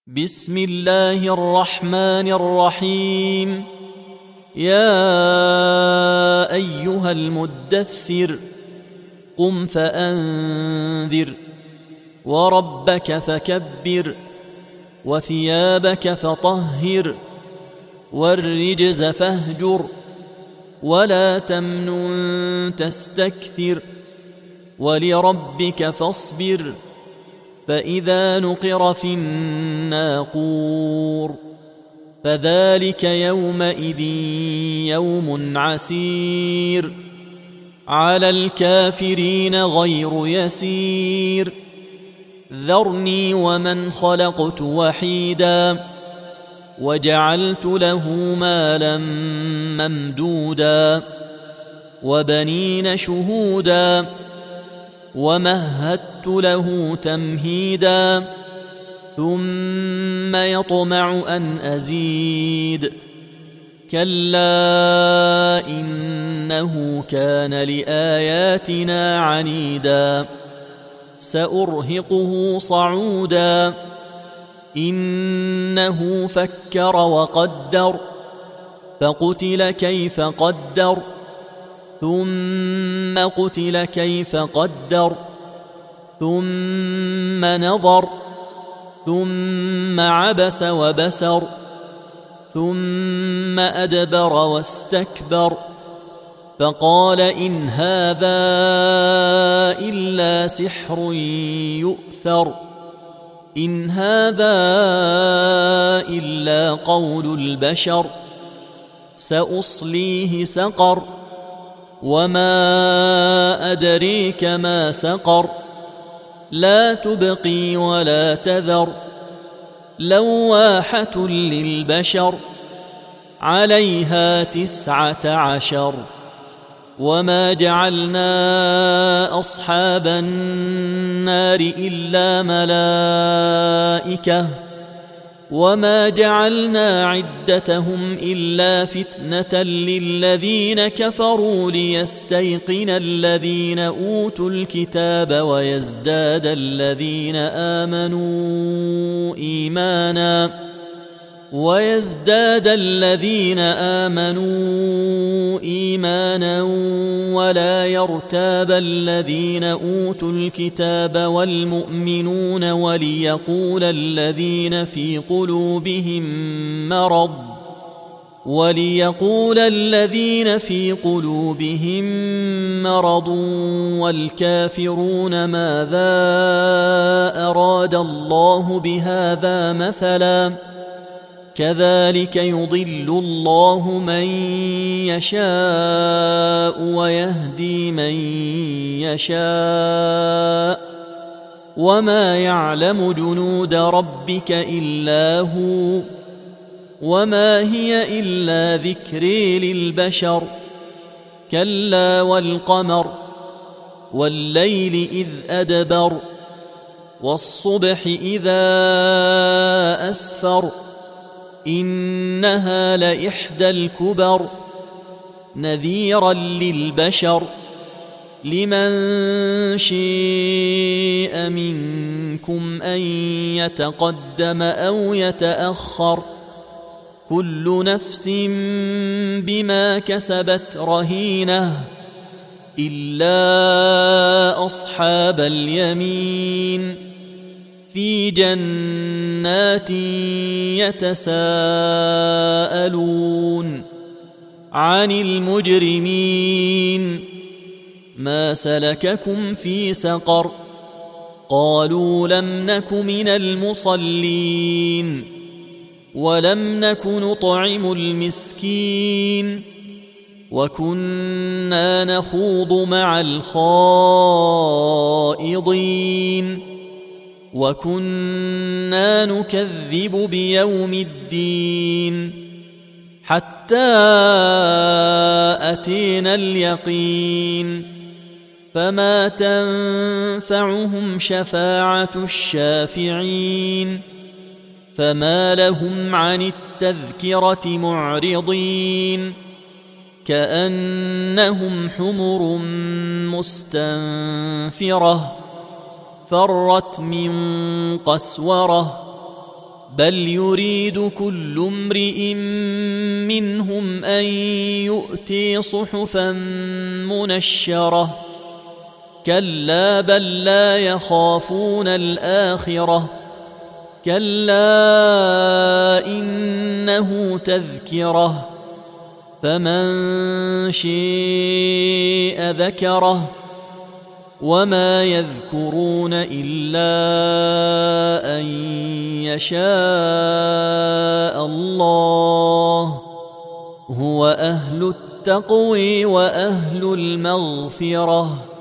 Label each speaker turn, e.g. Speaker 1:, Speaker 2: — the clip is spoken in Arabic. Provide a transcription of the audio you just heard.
Speaker 1: بسم الله الرحمن الرحيم. يا أيها المدثر قم فأنذر وربك فكبر وثيابك فطهر والرجز فاهجر ولا تمنن تستكثر ولربك فاصبر فإذا نقر في الناقور فذلك يومئذ يوم عسير على الكافرين غير يسير. ذرني ومن خلقت وحيدا وجعلت له مالا ممدودا وبنين شهودا ومهدت له تمهيدا ثم يطمع أن أزيد كلا إنه كان لآياتنا عنيدا سأرهقه صعودا إنه فكر وقدر فقتل كيف قدر ثم قتل كيف قدر ثم نظر ثم عبس وبسر ثم أدبر واستكبر فقال إن هذا إلا سحر يؤثر إن هذا إلا قول البشر سأصليه سقر وما أدريك ما سقر لا تبقي ولا تذر لواحة للبشر عليها 19 وما جعلنا أصحاب النار إلا ملائكة وما جعلنا عدتهم إلا فتنة للذين كفروا ليستيقن الذين أوتوا الكتاب ويزداد الذين آمنوا إيمانا ولا يرتاب الذين أوتوا الكتاب والمؤمنون وليقول الذين في قلوبهم مرض والكافرون ماذا أراد الله بهذا مثلا كذلك يضل الله من يشاء ويهدي من يشاء وما يعلم جنود ربك إلا هو وما هي إلا ذكر للبشر كلا والقمر والليل إذ أدبر والصبح إذا أسفر إنها لإحدى الكبر نذيرا للبشر لمن شاء منكم أن يتقدم أو يتأخر كل نفس بما كسبت رهينة إلا أصحاب اليمين في جنات يتساءلون عن المجرمين ما سلككم في سقر قالوا لم نك من المصلين ولم نك نطعم المسكين وكنا نخوض مع الخائضين وكنا نكذب بيوم الدين حتى أتينا اليقين فما تنفعهم شفاعة الشافعين فما لهم عن التذكرة معرضين كأنهم حمر مستنفرة فرت من قسورة بل يريد كل امرئ منهم أن يؤتي صحفا منشرة كلا بل لا يخافون الآخرة كلا إنه تذكرة فمن شاء ذكره وما يذكرون إلا أن يشاء الله هو أهل التقوى وأهل المغفرة